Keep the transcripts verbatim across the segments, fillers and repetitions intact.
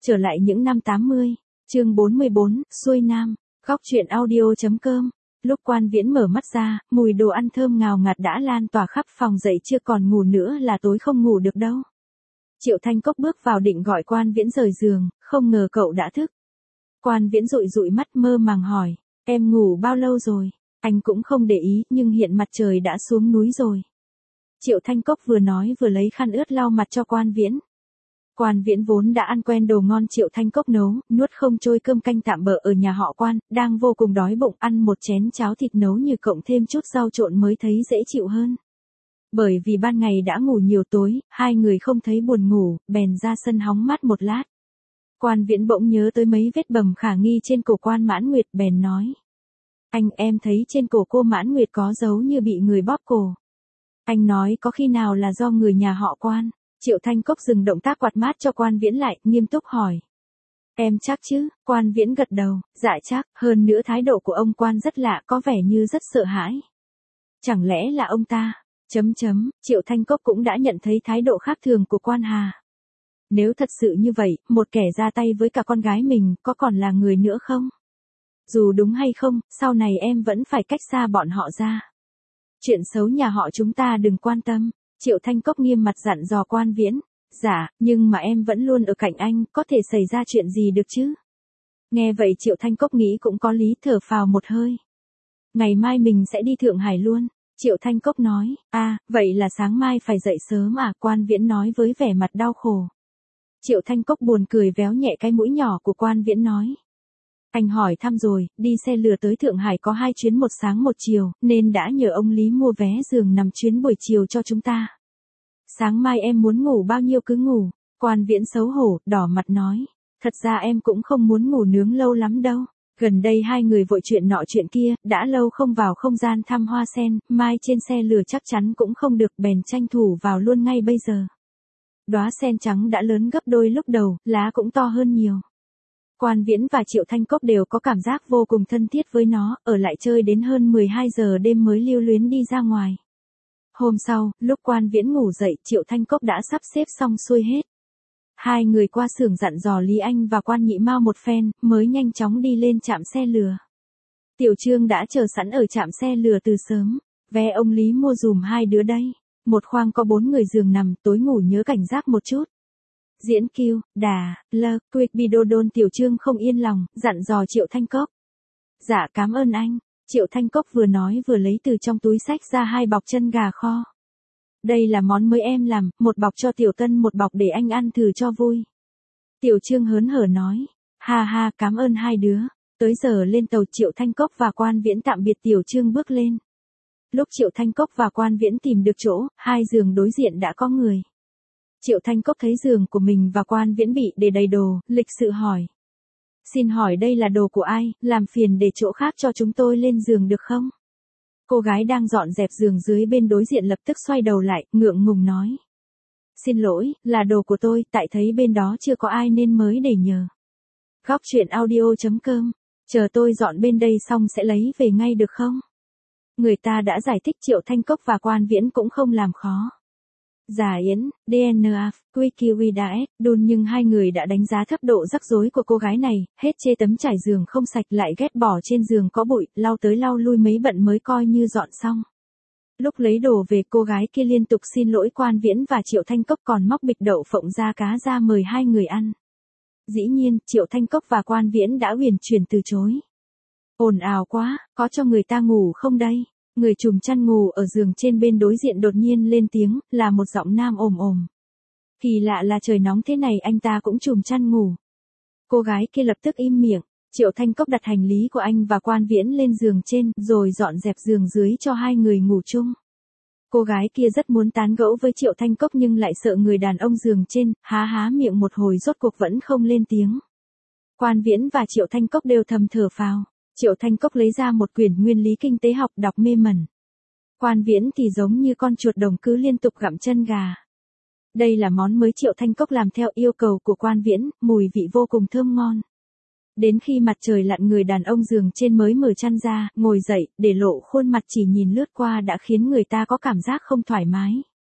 Trở lại những năm tám mươi, chương bốn mươi bốn, xuôi nam, góc truyện audio.com. Lúc Quan Viễn mở mắt ra, mùi đồ ăn thơm ngào ngạt đã lan tỏa khắp phòng, dậy chưa còn ngủ nữa là tối không ngủ được đâu. Triệu Thanh Cốc bước vào định gọi Quan Viễn rời giường, không ngờ cậu đã thức. Quan Viễn dụi dụi mắt mơ màng hỏi, em ngủ bao lâu rồi? Anh cũng không để ý, nhưng hiện mặt trời đã xuống núi rồi. Triệu Thanh Cốc vừa nói vừa lấy khăn ướt lau mặt cho Quan Viễn. Quan Viễn vốn đã ăn quen đồ ngon Triệu Thanh Cốc nấu, nuốt không trôi cơm canh tạm bợ ở nhà họ Quan, đang vô cùng đói bụng, ăn một chén cháo thịt nấu như cộng thêm chút rau trộn mới thấy dễ chịu hơn. Bởi vì ban ngày đã ngủ nhiều tối, hai người không thấy buồn ngủ, bèn ra sân hóng mát một lát. Quan Viễn bỗng nhớ tới mấy vết bầm khả nghi trên cổ Quan Mãn Nguyệt, bèn nói. Anh, em thấy trên cổ cô Mãn Nguyệt có dấu như bị người bóp cổ. Anh nói có khi nào là do người nhà họ Quan? Triệu Thanh Cốc dừng động tác quạt mát cho Quan Viễn lại, nghiêm túc hỏi. Em chắc chứ? Quan Viễn gật đầu, dạ chắc, hơn nữa thái độ của ông Quan rất lạ, có vẻ như rất sợ hãi. Chẳng lẽ là ông ta? Chấm chấm, Triệu Thanh Cốc cũng đã nhận thấy thái độ khác thường của Quan Hà. Nếu thật sự như vậy, một kẻ ra tay với cả con gái mình, có còn là người nữa không? Dù đúng hay không, sau này em vẫn phải cách xa bọn họ ra. Chuyện xấu nhà họ chúng ta đừng quan tâm. Triệu Thanh Cốc nghiêm mặt dặn dò Quan Viễn. Dạ, nhưng mà em vẫn luôn ở cạnh anh, có thể xảy ra chuyện gì được chứ? Nghe vậy Triệu Thanh Cốc nghĩ cũng có lý, thở phào một hơi. Ngày mai mình sẽ đi Thượng Hải luôn. Triệu Thanh Cốc nói. À, vậy là sáng mai phải dậy sớm à? Quan Viễn nói với vẻ mặt đau khổ. Triệu Thanh Cốc buồn cười véo nhẹ cái mũi nhỏ của Quan Viễn nói. Anh hỏi thăm rồi, đi xe lửa tới Thượng Hải có hai chuyến, một sáng một chiều, nên đã nhờ ông Lý mua vé giường nằm chuyến buổi chiều cho chúng ta. Sáng mai em muốn ngủ bao nhiêu cứ ngủ. Quan Viễn xấu hổ, đỏ mặt nói. Thật ra em cũng không muốn ngủ nướng lâu lắm đâu. Gần đây hai người vội chuyện nọ chuyện kia, đã lâu không vào không gian thăm hoa sen, mai trên xe lửa chắc chắn cũng không được, bèn tranh thủ vào luôn ngay bây giờ. Đóa sen trắng đã lớn gấp đôi lúc đầu, lá cũng to hơn nhiều. Quan Viễn và Triệu Thanh Cốc đều có cảm giác vô cùng thân thiết với nó, ở lại chơi đến hơn mười hai giờ đêm mới lưu luyến đi ra ngoài. Hôm sau, lúc Quan Viễn ngủ dậy, Triệu Thanh Cốc đã sắp xếp xong xuôi hết. Hai người qua xưởng dặn dò Lý Anh và Quan Nhị Mao một phen, mới nhanh chóng đi lên trạm xe lửa. Tiểu Trương đã chờ sẵn ở trạm xe lửa từ sớm. Vé ông Lý mua dùm hai đứa đây. Một khoang có bốn người giường nằm, tối ngủ nhớ cảnh giác một chút. Diễn Kiêu, Đà, Lơ, Quick Bidodon. Tiểu Trương không yên lòng, dặn dò Triệu Thanh Cốc. Dạ cảm ơn anh. Triệu Thanh Cốc vừa nói vừa lấy từ trong túi xách ra hai bọc chân gà kho. Đây là món mới em làm, một bọc cho Tiểu Tân, một bọc để anh ăn thử cho vui. Tiểu Trương hớn hở nói. Ha ha, cảm ơn hai đứa. Tới giờ lên tàu, Triệu Thanh Cốc và Quan Viễn tạm biệt Tiểu Trương bước lên. Lúc Triệu Thanh Cốc và Quan Viễn tìm được chỗ, hai giường đối diện đã có người. Triệu Thanh Cốc thấy giường của mình và Quan Viễn bị để đầy đồ, lịch sự hỏi. Xin hỏi đây là đồ của ai, làm phiền để chỗ khác cho chúng tôi lên giường được không? Cô gái đang dọn dẹp giường dưới bên đối diện lập tức xoay đầu lại, ngượng ngùng nói. Xin lỗi, là đồ của tôi, tại thấy bên đó chưa có ai nên mới để nhờ. Góc truyện audio.com, chờ tôi dọn bên đây xong sẽ lấy về ngay được không? Người ta đã giải thích. Triệu Thanh Cốc và Quan Viễn cũng không làm khó. Giả Yến, đê en a, Wikiwidas, đun nhưng hai người đã đánh giá thấp độ rắc rối của cô gái này, hết chê tấm trải giường không sạch lại ghét bỏ trên giường có bụi, lau tới lau lui mấy bận mới coi như dọn xong. Lúc lấy đồ về, cô gái kia liên tục xin lỗi Quan Viễn và Triệu Thanh Cốc, còn móc bịch đậu phộng da cá ra mời hai người ăn. Dĩ nhiên, Triệu Thanh Cốc và Quan Viễn đã huyền chuyển từ chối. Ồn ào quá, có cho người ta ngủ không đây? Người trùm chăn ngủ ở giường trên bên đối diện đột nhiên lên tiếng, là một giọng nam ồm ồm. Kỳ lạ là trời nóng thế này anh ta cũng trùm chăn ngủ. Cô gái kia lập tức im miệng. Triệu Thanh Cốc đặt hành lý của anh và Quan Viễn lên giường trên, rồi dọn dẹp giường dưới cho hai người ngủ chung. Cô gái kia rất muốn tán gẫu với Triệu Thanh Cốc nhưng lại sợ người đàn ông giường trên, há há miệng một hồi rốt cuộc vẫn không lên tiếng. Quan Viễn và Triệu Thanh Cốc đều thầm thở phào. Triệu Thanh Cốc lấy ra một quyển nguyên lý kinh tế học đọc mê mẩn. Quan Viễn thì giống như con chuột đồng cứ liên tục gặm chân gà. Đây là món mới Triệu Thanh Cốc làm theo yêu cầu của Quan Viễn, mùi vị vô cùng thơm ngon. Đến khi mặt trời lặn, người đàn ông giường trên mới mở chăn ra, ngồi dậy, để lộ khuôn mặt chỉ nhìn lướt qua đã khiến người ta có cảm giác không thoải mái.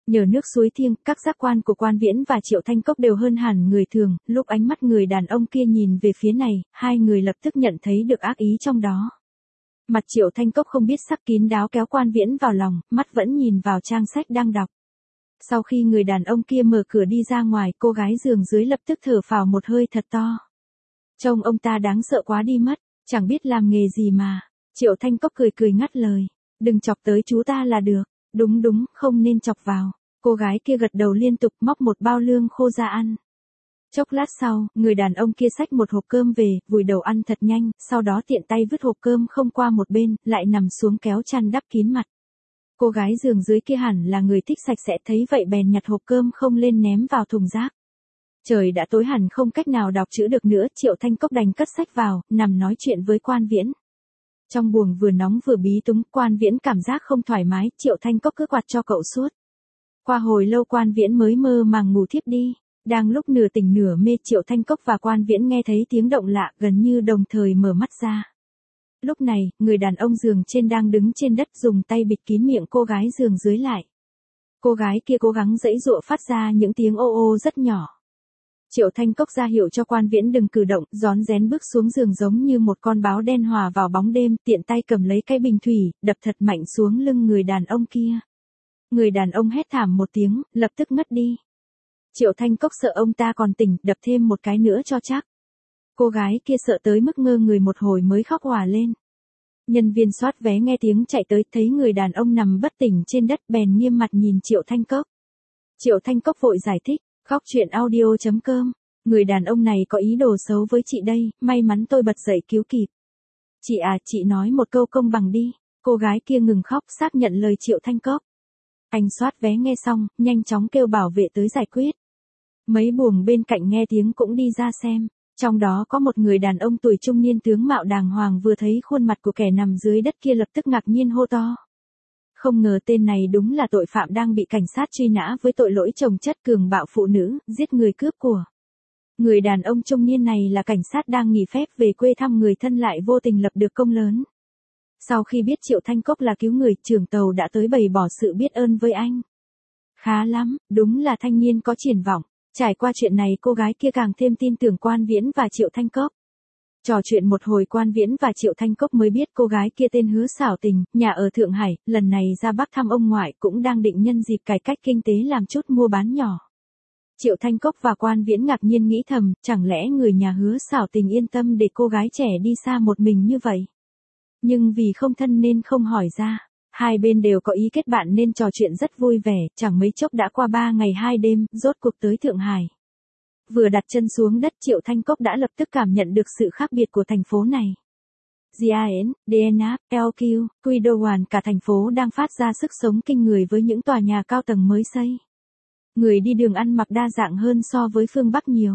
Nhờ nước suối thiêng, các giác quan của Quan Viễn và Triệu Thanh Cốc đều hơn hẳn người thường, lúc ánh mắt người đàn ông kia nhìn về phía này, hai người lập tức nhận thấy được ác ý trong đó. Mặt Triệu Thanh Cốc không biết sắc kín đáo kéo Quan Viễn vào lòng, mắt vẫn nhìn vào trang sách đang đọc. Sau khi người đàn ông kia mở cửa đi ra ngoài, cô gái giường dưới lập tức thở phào một hơi thật to. Trông ông ta đáng sợ quá đi mất, chẳng biết làm nghề gì mà. Triệu Thanh Cốc cười cười ngắt lời. Đừng chọc tới chú ta là được. Đúng đúng, không nên chọc vào. Cô gái kia gật đầu liên tục móc một bao lương khô ra ăn. Chốc lát sau, người đàn ông kia xách một hộp cơm về, vùi đầu ăn thật nhanh, sau đó tiện tay vứt hộp cơm không qua một bên, lại nằm xuống kéo chăn đắp kín mặt. Cô gái giường dưới kia hẳn là người thích sạch sẽ, thấy vậy bèn nhặt hộp cơm không lên ném vào thùng rác. Trời đã tối hẳn không cách nào đọc chữ được nữa, Triệu Thanh Cốc đành cất sách vào, nằm nói chuyện với Quan Viễn. Trong buồng vừa nóng vừa bí túng, Quan Viễn cảm giác không thoải mái, Triệu Thanh Cốc cứ quạt cho cậu suốt. Qua hồi lâu Quan Viễn mới mơ màng ngủ thiếp đi. Đang lúc nửa tỉnh nửa mê, Triệu Thanh Cốc và Quan Viễn nghe thấy tiếng động lạ, gần như đồng thời mở mắt ra. Lúc này, người đàn ông giường trên đang đứng trên đất dùng tay bịt kín miệng cô gái giường dưới lại. Cô gái kia cố gắng giãy giụa phát ra những tiếng ô ô rất nhỏ. Triệu Thanh Cốc ra hiệu cho Quan Viễn đừng cử động, rón rén bước xuống giường giống như một con báo đen hòa vào bóng đêm, tiện tay cầm lấy cái bình thủy, đập thật mạnh xuống lưng người đàn ông kia. Người đàn ông hét thảm một tiếng, lập tức ngất đi. Triệu Thanh Cốc sợ ông ta còn tỉnh, đập thêm một cái nữa cho chắc. Cô gái kia sợ tới mức ngơ người một hồi mới khóc òa lên. Nhân viên soát vé nghe tiếng chạy tới, thấy người đàn ông nằm bất tỉnh trên đất bèn nghiêm mặt nhìn Triệu Thanh Cốc. Triệu Thanh Cốc vội giải thích, khóc chuyện audio chấm com. Người đàn ông này có ý đồ xấu với chị đây, may mắn tôi bật dậy cứu kịp. Chị à, chị nói một câu công bằng đi. Cô gái kia ngừng khóc xác nhận lời Triệu Thanh Cốc. Anh soát vé nghe xong, nhanh chóng kêu bảo vệ tới giải quyết. Mấy buồng bên cạnh nghe tiếng cũng đi ra xem. Trong đó có một người đàn ông tuổi trung niên tướng mạo đàng hoàng vừa thấy khuôn mặt của kẻ nằm dưới đất kia lập tức ngạc nhiên hô to. Không ngờ tên này đúng là tội phạm đang bị cảnh sát truy nã với tội lỗi chồng chất cường bạo phụ nữ, giết người cướp của. Người đàn ông trung niên này là cảnh sát đang nghỉ phép về quê thăm người thân lại vô tình lập được công lớn. Sau khi biết Triệu Thanh Cốc là cứu người, trưởng tàu đã tới bày bỏ sự biết ơn với anh. Khá lắm, đúng là thanh niên có triển vọng. Trải qua chuyện này cô gái kia càng thêm tin tưởng Quan Viễn và Triệu Thanh Cốc. Trò chuyện một hồi Quan Viễn và Triệu Thanh Cốc mới biết cô gái kia tên Hứa Xảo Tình, nhà ở Thượng Hải, lần này ra Bắc thăm ông ngoại cũng đang định nhân dịp cải cách kinh tế làm chút mua bán nhỏ. Triệu Thanh Cốc và Quan Viễn ngạc nhiên nghĩ thầm, chẳng lẽ người nhà Hứa Xảo Tình yên tâm để cô gái trẻ đi xa một mình như vậy. Nhưng vì không thân nên không hỏi ra. Hai bên đều có ý kết bạn nên trò chuyện rất vui vẻ, chẳng mấy chốc đã qua ba ngày hai đêm, rốt cuộc tới Thượng Hải. Vừa đặt chân xuống đất Triệu Thanh Cốc đã lập tức cảm nhận được sự khác biệt của thành phố này. giê i en, đê en ép, lờ quy, quy đê o một cả thành phố đang phát ra sức sống kinh người với những tòa nhà cao tầng mới xây. Người đi đường ăn mặc đa dạng hơn so với phương Bắc nhiều.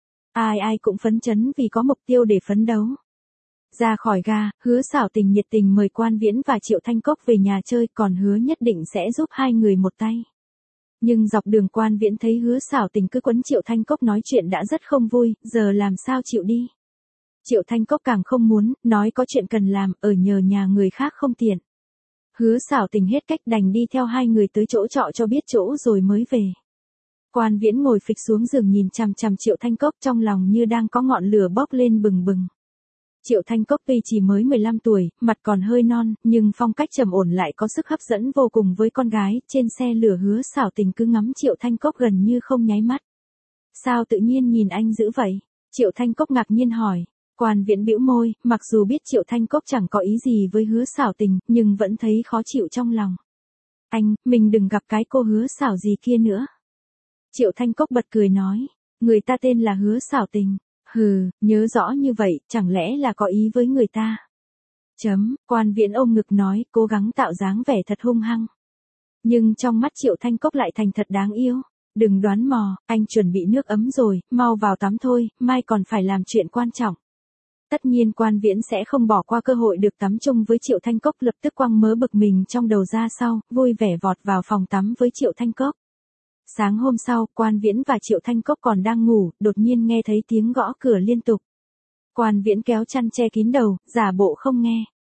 Ai ai cũng phấn chấn vì có mục tiêu để phấn đấu. Ra khỏi ga, Hứa Xảo Tình nhiệt tình mời Quan Viễn và Triệu Thanh Cốc về nhà chơi, còn hứa nhất định sẽ giúp hai người một tay. Nhưng dọc đường Quan Viễn thấy Hứa Xảo Tình cứ quấn Triệu Thanh Cốc nói chuyện đã rất không vui, giờ làm sao chịu đi. Triệu Thanh Cốc càng không muốn, nói có chuyện cần làm, ở nhờ nhà người khác không tiện. Hứa Xảo Tình hết cách đành đi theo hai người tới chỗ trọ cho biết chỗ rồi mới về. Quan Viễn ngồi phịch xuống giường nhìn chằm chằm Triệu Thanh Cốc trong lòng như đang có ngọn lửa bốc lên bừng bừng. Triệu Thanh Cốc tuy chỉ mới mười lăm tuổi, mặt còn hơi non, nhưng phong cách trầm ổn lại có sức hấp dẫn vô cùng với con gái, trên xe lửa Hứa Xảo Tình cứ ngắm Triệu Thanh Cốc gần như không nháy mắt. Sao tự nhiên nhìn anh dữ vậy? Triệu Thanh Cốc ngạc nhiên hỏi. Quan Viễn bĩu môi, mặc dù biết Triệu Thanh Cốc chẳng có ý gì với Hứa Xảo Tình, nhưng vẫn thấy khó chịu trong lòng. Anh, mình đừng gặp cái cô Hứa Xảo gì kia nữa. Triệu Thanh Cốc bật cười nói, người ta tên là Hứa Xảo Tình. Hừ, nhớ rõ như vậy, chẳng lẽ là có ý với người ta? Chấm, Quan Viễn ôm ngực nói, cố gắng tạo dáng vẻ thật hung hăng. Nhưng trong mắt Triệu Thanh Cốc lại thành thật đáng yêu. Đừng đoán mò, anh chuẩn bị nước ấm rồi, mau vào tắm thôi, mai còn phải làm chuyện quan trọng. Tất nhiên Quan Viễn sẽ không bỏ qua cơ hội được tắm chung với Triệu Thanh Cốc, lập tức quăng mớ bực mình trong đầu ra sau, vui vẻ vọt vào phòng tắm với Triệu Thanh Cốc. Sáng hôm sau, Quan Viễn và Triệu Thanh Cốc còn đang ngủ, đột nhiên nghe thấy tiếng gõ cửa liên tục. Quan Viễn kéo chăn che kín đầu, giả bộ không nghe.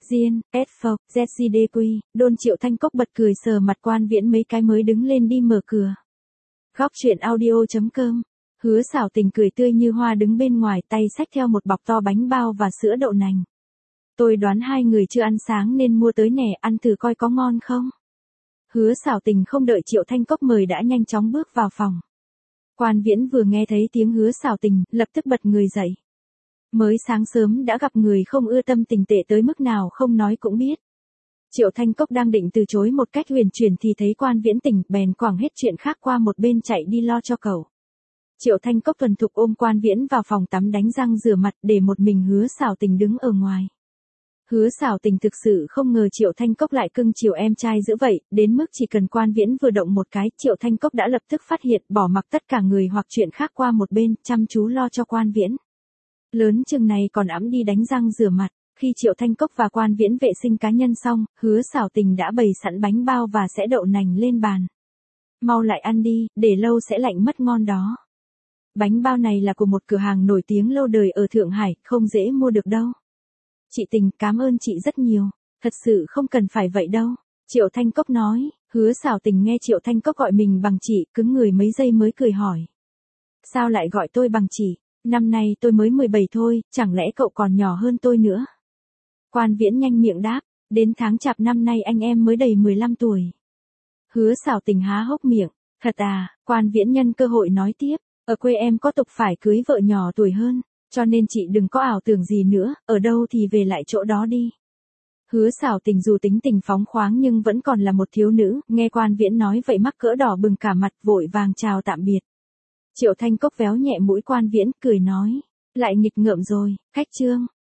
Diên, Edford, Jesse Dequi, Đôn Triệu Thanh Cốc bật cười sờ mặt Quan Viễn mấy cái mới đứng lên đi mở cửa. Góc truyện audio.com. Hứa Xảo Tình cười tươi như hoa đứng bên ngoài, tay xách theo một bọc to bánh bao và sữa đậu nành. Tôi đoán hai người chưa ăn sáng nên mua tới nè, ăn thử coi có ngon không. Hứa Xảo Tình không đợi Triệu Thanh Cốc mời đã nhanh chóng bước vào phòng. Quan Viễn vừa nghe thấy tiếng Hứa Xảo Tình, lập tức bật người dậy. Mới sáng sớm đã gặp người không ưa tâm tình tệ tới mức nào không nói cũng biết. Triệu Thanh Cốc đang định từ chối một cách huyền chuyển thì thấy Quan Viễn tỉnh, bèn quẳng hết chuyện khác qua một bên chạy đi lo cho cậu. Triệu Thanh Cốc thuần thục ôm Quan Viễn vào phòng tắm đánh răng rửa mặt, để một mình Hứa Xảo Tình đứng ở ngoài. Hứa Xảo Tình thực sự không ngờ Triệu Thanh Cốc lại cưng chiều em trai dữ vậy, đến mức chỉ cần Quan Viễn vừa động một cái, Triệu Thanh Cốc đã lập tức phát hiện, bỏ mặc tất cả người hoặc chuyện khác qua một bên, chăm chú lo cho Quan Viễn. Lớn chừng này còn ẵm đi đánh răng rửa mặt. Khi Triệu Thanh Cốc và Quan Viễn vệ sinh cá nhân xong, Hứa Xảo Tình đã bày sẵn bánh bao và sữa đậu nành lên bàn. Mau lại ăn đi, để lâu sẽ lạnh mất ngon đó. Bánh bao này là của một cửa hàng nổi tiếng lâu đời ở Thượng Hải, không dễ mua được đâu. Chị Tình, cảm ơn chị rất nhiều. Thật sự không cần phải vậy đâu. Triệu Thanh Cốc nói. Hứa Xảo Tình nghe Triệu Thanh Cốc gọi mình bằng chị, cứng người mấy giây mới cười hỏi. Sao lại gọi tôi bằng chị? Năm nay tôi mới mười bảy thôi, chẳng lẽ cậu còn nhỏ hơn tôi nữa? Quan Viễn nhanh miệng đáp, đến tháng Chạp năm nay anh em mới đầy mười lăm tuổi. Hứa Xảo Tình há hốc miệng, thật à? Quan Viễn nhân cơ hội nói tiếp, ở quê em có tục phải cưới vợ nhỏ tuổi hơn, cho nên chị đừng có ảo tưởng gì nữa, ở đâu thì về lại chỗ đó đi. Hứa Xảo Tình dù tính tình phóng khoáng nhưng vẫn còn là một thiếu nữ, nghe Quan Viễn nói vậy mắc cỡ đỏ bừng cả mặt, vội vàng chào tạm biệt. Triệu Thanh Cốc véo nhẹ mũi Quan Viễn, cười nói, lại nghịch ngợm rồi, khách trương.